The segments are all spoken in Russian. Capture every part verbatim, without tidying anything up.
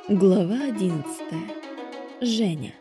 Глава одиннадцатая. Женя.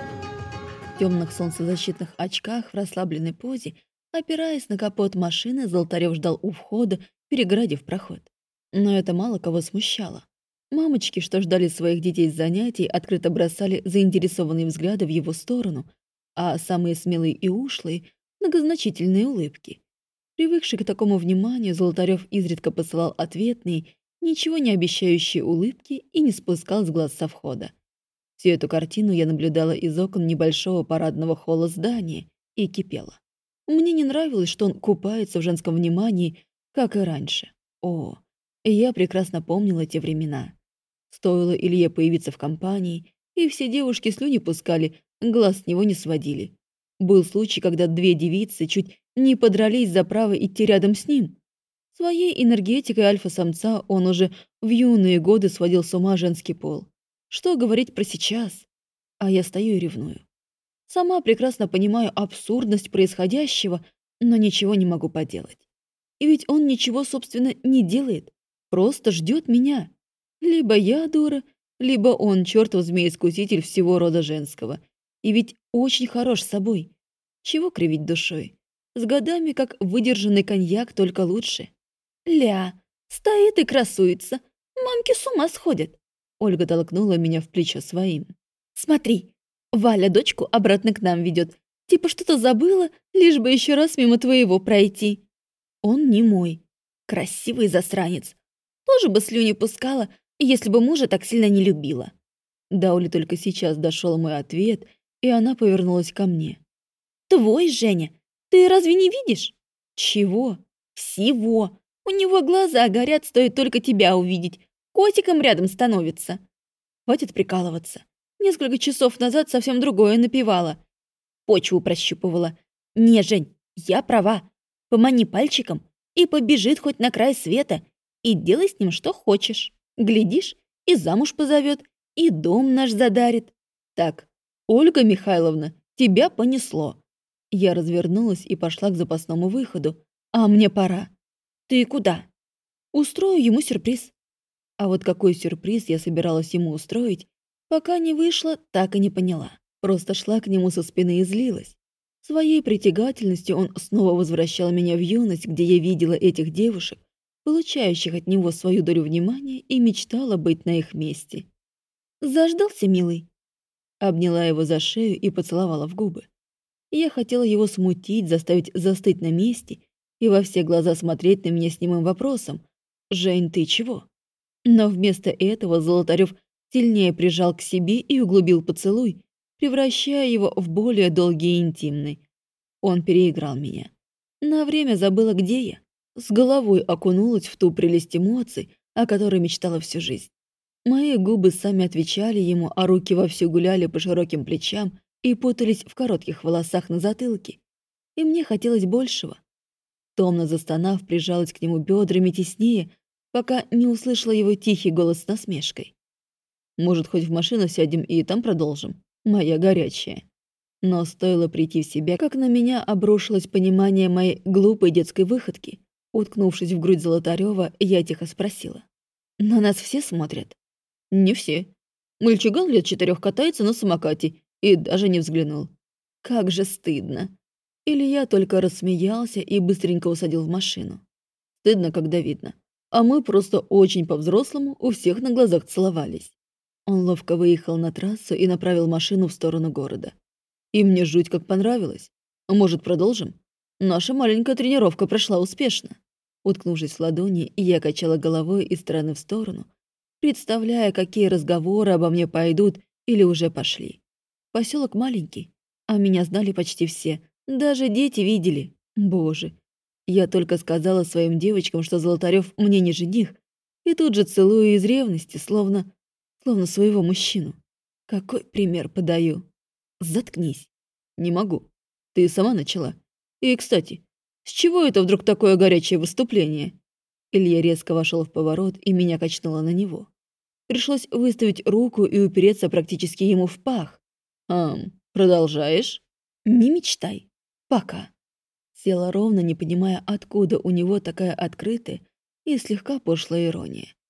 В темных солнцезащитных очках в расслабленной позе, опираясь на капот машины, Золотарев ждал у входа, перегородив проход. Но это мало кого смущало. Мамочки, что ждали своих детей с занятий, открыто бросали заинтересованные взгляды в его сторону, а самые смелые и ушлые — многозначительные улыбки. Привыкший к такому вниманию, Золотарев изредка посылал ответные, ничего не обещающие улыбки и не спускал с глаз со входа. Всю эту картину я наблюдала из окон небольшого парадного холла здания и кипела. Мне не нравилось, что он купается в женском внимании, как и раньше. О, я прекрасно помнила те времена. Стоило Илье появиться в компании, и все девушки слюни пускали, глаз с него не сводили. Был случай, когда две девицы чуть не подрались за право идти рядом с ним. Своей энергетикой альфа-самца он уже в юные годы сводил с ума женский пол. Что говорить про сейчас? А я стою и ревную. Сама прекрасно понимаю абсурдность происходящего, но ничего не могу поделать. И ведь он ничего, собственно, не делает, просто ждет меня. Либо я дура, либо он чертов змея-искуситель всего рода женского. И ведь очень хорош собой. Чего кривить душой? С годами, как выдержанный коньяк, только лучше. «Ля, стоит и красуется. Мамки с ума сходят». Ольга толкнула меня в плечо своим. «Смотри, Валя дочку обратно к нам ведет. Типа что-то забыла, лишь бы еще раз мимо твоего пройти». Он не мой. Красивый засранец. Тоже бы слюни пускала, если бы мужа так сильно не любила. До Оли только сейчас дошел мой ответ, и она повернулась ко мне. «Твой, Женя, ты разве не видишь?» «Чего?» «Всего. У него глаза горят, стоит только тебя увидеть. Котиком рядом становится». Хватит прикалываться. Несколько часов назад совсем другое напевала. Почву прощупывала. «Не, Жень, я права. Помани пальчиком, и побежит хоть на край света, и делай с ним что хочешь. Глядишь, и замуж позовет, и дом наш задарит». «Так, Ольга Михайловна, тебя понесло». Я развернулась и пошла к запасному выходу. «А мне пора». «Ты куда?» «Устрою ему сюрприз». А вот какой сюрприз я собиралась ему устроить, пока не вышла, так и не поняла. Просто шла к нему со спины и злилась. Своей притягательностью он снова возвращал меня в юность, где я видела этих девушек, получающих от него свою долю внимания, и мечтала быть на их месте. «Заждался, милый?» Обняла его за шею и поцеловала в губы. Я хотела его смутить, заставить застыть на месте и во все глаза смотреть на меня с немым вопросом: «Жень, ты чего?» Но вместо этого Золотарев сильнее прижал к себе и углубил поцелуй, превращая его в более долгий и интимный. Он переиграл меня. На время забыла, где я. С головой окунулась в ту прелесть эмоций, о которой мечтала всю жизнь. Мои губы сами отвечали ему, а руки вовсю гуляли по широким плечам и путались в коротких волосах на затылке. И мне хотелось большего. Томно застонав, прижалась к нему бедрами теснее, пока не услышала его тихий голос с насмешкой. «Может, хоть в машину сядем и там продолжим? Моя горячая». Но стоило прийти в себя, как на меня обрушилось понимание моей глупой детской выходки. Уткнувшись в грудь Золотарева, я тихо спросила. «На нас все смотрят?» «Не все. Мальчуган лет четырех катается на самокате и даже не взглянул». «Как же стыдно». Илья только рассмеялся и быстренько усадил в машину. «Стыдно, когда видно. А мы просто очень по-взрослому у всех на глазах целовались». Он ловко выехал на трассу и направил машину в сторону города. «И мне жуть как понравилось. Может, продолжим? Наша маленькая тренировка прошла успешно». Уткнувшись в ладони, я качала головой из стороны в сторону, представляя, какие разговоры обо мне пойдут или уже пошли. Поселок маленький, а меня знали почти все. Даже дети видели. Боже. Я только сказала своим девочкам, что Золотарев мне не жених, и тут же целую из ревности, словно... словно своего мужчину. Какой пример подаю? Заткнись. Не могу. Ты сама начала. И, кстати, с чего это вдруг такое горячее выступление? Илья резко вошел в поворот, и меня качнуло на него. Пришлось выставить руку и упереться практически ему в пах. «Ам, продолжаешь?» «Не мечтай. Пока». Села ровно, не понимая, откуда у него такая открытая и слегка пошлая ирония.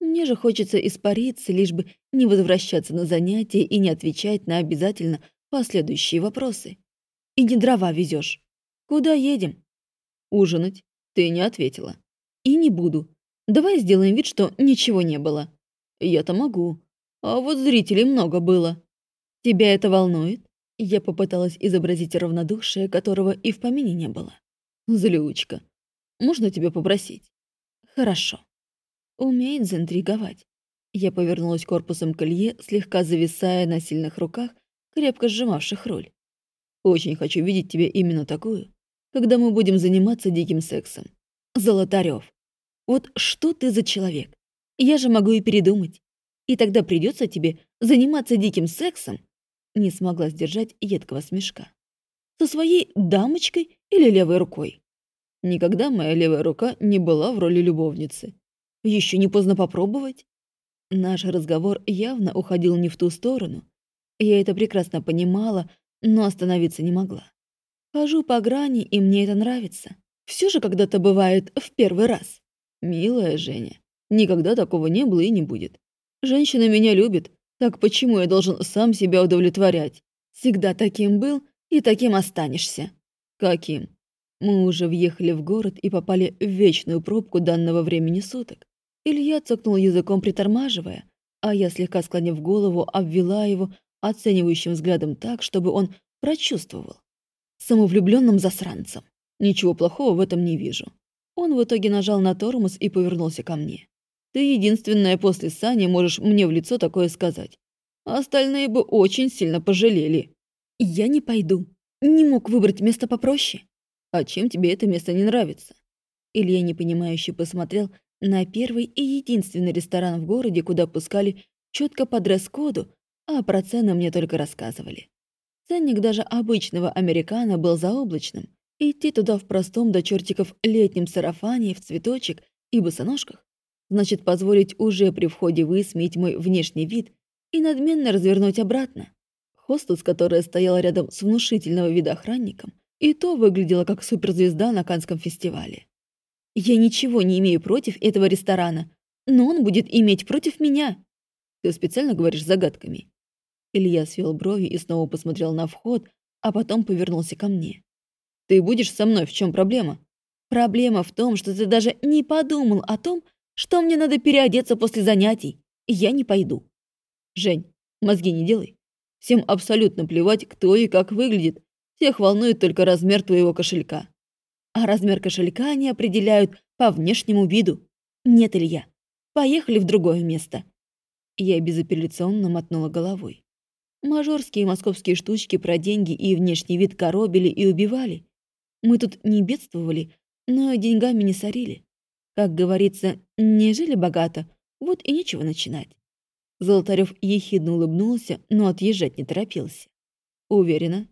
Мне же хочется испариться, лишь бы не возвращаться на занятия и не отвечать на обязательно последующие вопросы. И не дрова везешь. Куда едем? Ужинать. Ты не ответила. И не буду. Давай сделаем вид, что ничего не было. Я-то могу. А вот зрителей много было. Тебя это волнует? Я попыталась изобразить равнодушие, которого и в помине не было. Злючка. Можно тебя попросить? Хорошо. Умеет заинтриговать. Я повернулась корпусом к Илье, слегка зависая на сильных руках, крепко сжимавших руль. Очень хочу видеть тебя именно такую, когда мы будем заниматься диким сексом. Золотарёв. Вот что ты за человек? Я же могу и передумать. И тогда придется тебе заниматься диким сексом. Не смогла сдержать едкого смешка. Со своей дамочкой или левой рукой? Никогда моя левая рука не была в роли любовницы. Еще не поздно попробовать? Наш разговор явно уходил не в ту сторону. Я это прекрасно понимала, но остановиться не могла. Хожу по грани, и мне это нравится. Все же когда-то бывает в первый раз. Милая Женя, никогда такого не было и не будет. Женщина меня любит, так почему я должен сам себя удовлетворять? Всегда таким был и таким останешься. Каким? Мы уже въехали в город и попали в вечную пробку данного времени суток. Илья цокнул языком, притормаживая, а я, слегка склонив голову, обвела его оценивающим взглядом так, чтобы он прочувствовал. Самовлюбленным засранцем. Ничего плохого в этом не вижу. Он в итоге нажал на тормоз и повернулся ко мне. Ты единственная после Сани можешь мне в лицо такое сказать. А остальные бы очень сильно пожалели. Я не пойду. Не мог выбрать место попроще. А чем тебе это место не нравится? Илья непонимающе посмотрел на первый и единственный ресторан в городе, куда пускали четко по дресс-коду, а про цены мне только рассказывали. Ценник даже обычного американо был заоблачным. Идти туда в простом до чертиков летнем сарафане, в цветочек и босоножках значит позволить уже при входе высмеять мой внешний вид и надменно развернуть обратно. Хостес, которая стояла рядом с внушительного вида охранником, и то выглядела как суперзвезда на Каннском фестивале. Я ничего не имею против этого ресторана, но он будет иметь против меня. Ты специально говоришь загадками. Илья свел брови и снова посмотрел на вход, а потом повернулся ко мне. Ты будешь со мной, в чем проблема? Проблема в том, что ты даже не подумал о том, что мне надо переодеться после занятий. Я не пойду. Жень, мозги не делай. Всем абсолютно плевать, кто и как выглядит. Всех волнует только размер твоего кошелька. А размер кошелька они определяют по внешнему виду. Нет, Илья, поехали в другое место. Я безапелляционно мотнула головой. Мажорские московские штучки про деньги и внешний вид коробили и убивали. Мы тут не бедствовали, но и деньгами не сорили. Как говорится, не жили богато, вот и нечего начинать. Золотарёв ехидно улыбнулся, но отъезжать не торопился. Уверена?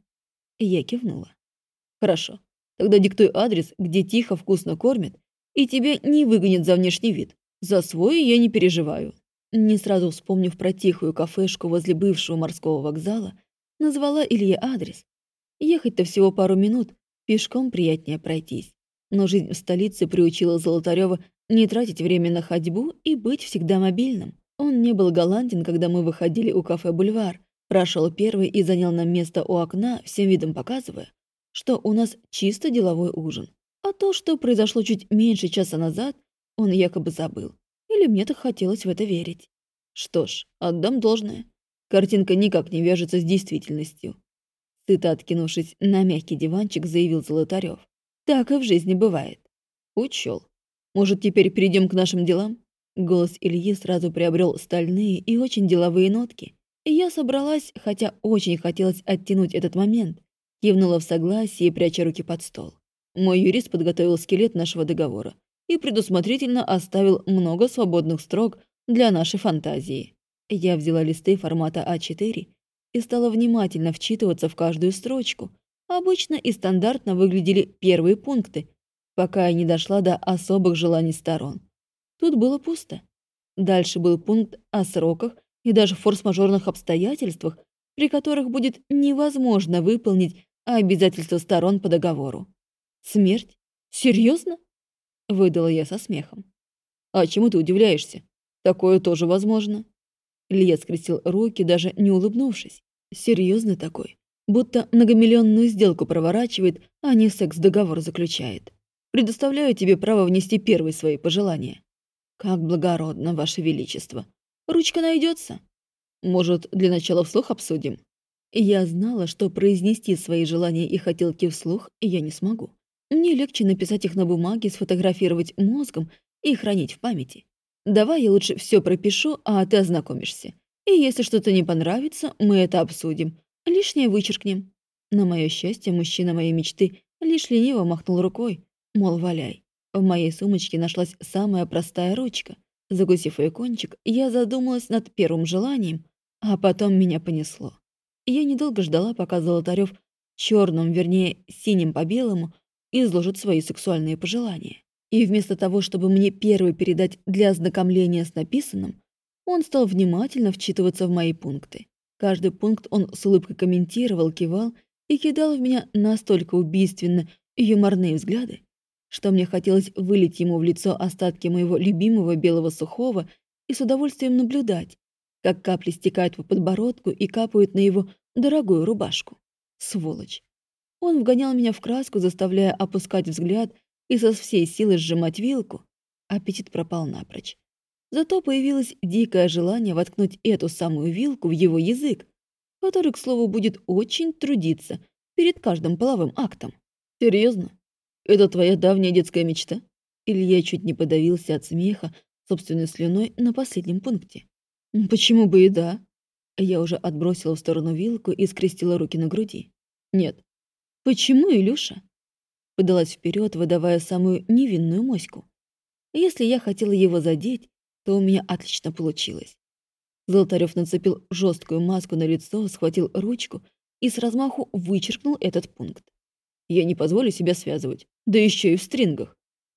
Я кивнула. Хорошо, тогда диктуй адрес, где тихо, вкусно кормят, и тебя не выгонят за внешний вид. За свой я не переживаю. Не сразу вспомнив про тихую кафешку возле бывшего морского вокзала, назвала Илье адрес. Ехать-то всего пару минут, пешком приятнее пройтись. Но жизнь в столице приучила Золотарёва не тратить время на ходьбу и быть всегда мобильным. Он не был галантен, когда мы выходили у кафе «Бульвар», прошел первый и занял нам место у окна, всем видом показывая, что у нас чисто деловой ужин. А то, что произошло чуть меньше часа назад, он якобы забыл. Или мне так хотелось в это верить. Что ж, отдам должное. Картинка никак не вяжется с действительностью. Сыто откинувшись на мягкий диванчик, заявил Золотарёв. Так и в жизни бывает. Учёл. Может, теперь перейдем к нашим делам? Голос Ильи сразу приобрел стальные и очень деловые нотки. И я собралась, хотя очень хотелось оттянуть этот момент, кивнула в согласии, пряча руки под стол. Мой юрист подготовил скелет нашего договора и предусмотрительно оставил много свободных строк для нашей фантазии. Я взяла листы формата а четыре и стала внимательно вчитываться в каждую строчку. Обычно и стандартно выглядели первые пункты, пока я не дошла до особых желаний сторон. Тут было пусто. Дальше был пункт о сроках и даже форс-мажорных обстоятельствах, при которых будет невозможно выполнить обязательства сторон по договору. Смерть? Серьезно? Выдала я со смехом. А чему ты удивляешься? Такое тоже возможно. Илья скрестил руки, даже не улыбнувшись. Серьезный такой. Будто многомиллионную сделку проворачивает, а не секс-договор заключает. Предоставляю тебе право внести первые свои пожелания. Как благородно, Ваше Величество. Ручка найдется? Может, для начала вслух обсудим? Я знала, что произнести свои желания и хотелки вслух я не смогу. Мне легче написать их на бумаге, сфотографировать мозгом и хранить в памяти. Давай я лучше все пропишу, а ты ознакомишься. И если что-то не понравится, мы это обсудим. Лишнее вычеркнем. На мое счастье, мужчина моей мечты лишь лениво махнул рукой, мол, валяй. В моей сумочке нашлась самая простая ручка. Закусив ее кончик, я задумалась над первым желанием, а потом меня понесло. Я недолго ждала, пока Золотарёв черным, вернее, синим по белому, изложит свои сексуальные пожелания. И вместо того, чтобы мне первый передать для ознакомления с написанным, он стал внимательно вчитываться в мои пункты. Каждый пункт он с улыбкой комментировал, кивал и кидал в меня настолько убийственно юморные взгляды, что мне хотелось вылить ему в лицо остатки моего любимого белого сухого и с удовольствием наблюдать, как капли стекают по подбородку и капают на его дорогую рубашку. Сволочь. Он вгонял меня в краску, заставляя опускать взгляд и со всей силы сжимать вилку. Аппетит пропал напрочь. Зато появилось дикое желание воткнуть эту самую вилку в его язык, который, к слову, будет очень трудиться перед каждым половым актом. Серьезно? Это твоя давняя детская мечта? Илья чуть не подавился от смеха собственной слюной на последнем пункте. Почему бы и да? Я уже отбросила в сторону вилку и скрестила руки на груди. Нет. Почему, Илюша? Подалась вперед, выдавая самую невинную моську. Если я хотела его задеть, то у меня отлично получилось. Золотарёв нацепил жесткую маску на лицо, схватил ручку и с размаху вычеркнул этот пункт. Я не позволю себя связывать, да еще и в стрингах.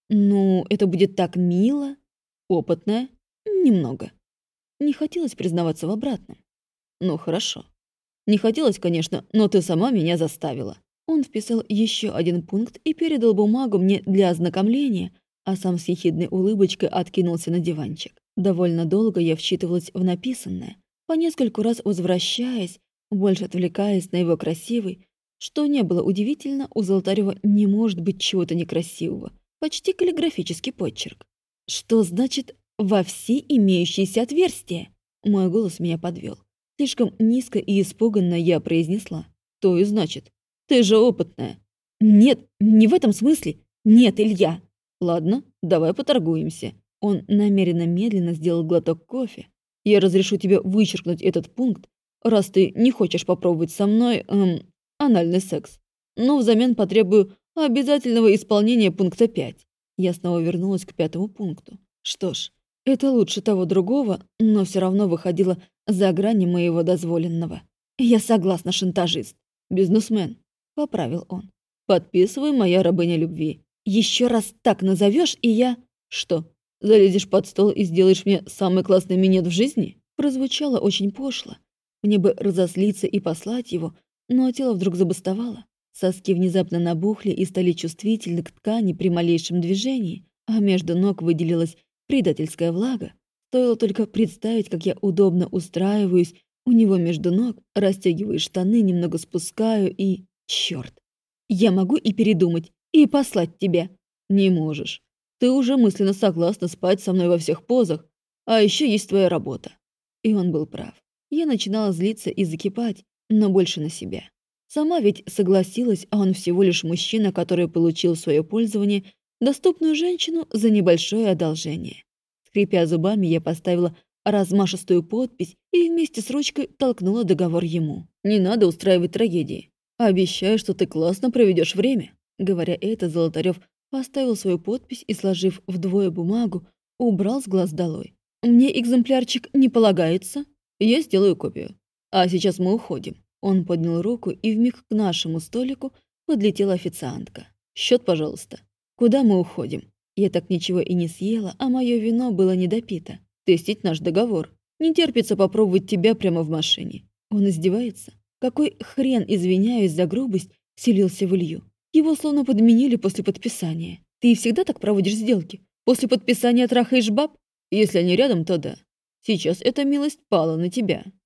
Ну, это будет так мило. Опытная? Немного. Не хотелось признаваться в обратном. Ну, хорошо. Не хотелось, конечно, но ты сама меня заставила. Он вписал еще один пункт и передал бумагу мне для ознакомления, а сам с ехидной улыбочкой откинулся на диванчик. Довольно долго я вчитывалась в написанное, по нескольку раз возвращаясь, больше отвлекаясь на его красивый, что не было удивительно, у Золотарёва не может быть чего-то некрасивого, почти каллиграфический почерк. Что значит «во все имеющиеся отверстия»? Мой голос меня подвел. Слишком низко и испуганно я произнесла. То и значит. Ты же опытная. Нет, не в этом смысле. Нет, Илья. Ладно, давай поторгуемся. Он намеренно медленно сделал глоток кофе. Я разрешу тебе вычеркнуть этот пункт, раз ты не хочешь попробовать со мной, эм, анальный секс. Но взамен потребую обязательного исполнения пункта пять. Я снова вернулась к пятому пункту. Что ж, это лучше того другого, но все равно выходило за грани моего дозволенного. Я согласна, шантажист. Бизнесмен, поправил он. Подписывай, моя рабыня любви. Еще раз так назовешь, и я... Что, залезешь под стол и сделаешь мне самый классный минет в жизни? Прозвучало очень пошло. Мне бы разозлиться и послать его, но тело вдруг забастовало. Соски внезапно набухли и стали чувствительны к ткани при малейшем движении, а между ног выделилась предательская влага. Стоило только представить, как я удобно устраиваюсь у него между ног, расстегиваю штаны, немного спускаю и... Чёрт! Я могу и передумать, и послать тебя. Не можешь. Ты уже мысленно согласна спать со мной во всех позах, а еще есть твоя работа. И он был прав. Я начинала злиться и закипать, но больше на себя. Сама ведь согласилась, а он всего лишь мужчина, который получил в свое пользование доступную женщину за небольшое одолжение. Скрипя зубами, я поставила размашистую подпись и вместе с ручкой толкнула договор ему. «Не надо устраивать трагедии. Обещаю, что ты классно проведешь время». Говоря это, Золотарёв поставил свою подпись и, сложив вдвое бумагу, убрал с глаз долой. «Мне экземплярчик не полагается? Я сделаю копию. А сейчас мы уходим». Он поднял руку, и вмиг к нашему столику подлетела официантка. «Счет, пожалуйста». «Куда мы уходим?» Я так ничего и не съела, а мое вино было недопито. «Тестить наш договор. Не терпится попробовать тебя прямо в машине». Он издевается. Какой хрен, извиняюсь за грубость, селился в Илью. Его словно подменили после подписания. Ты всегда так проводишь сделки? После подписания трахаешь баб? Если они рядом, то да. Сейчас эта милость пала на тебя.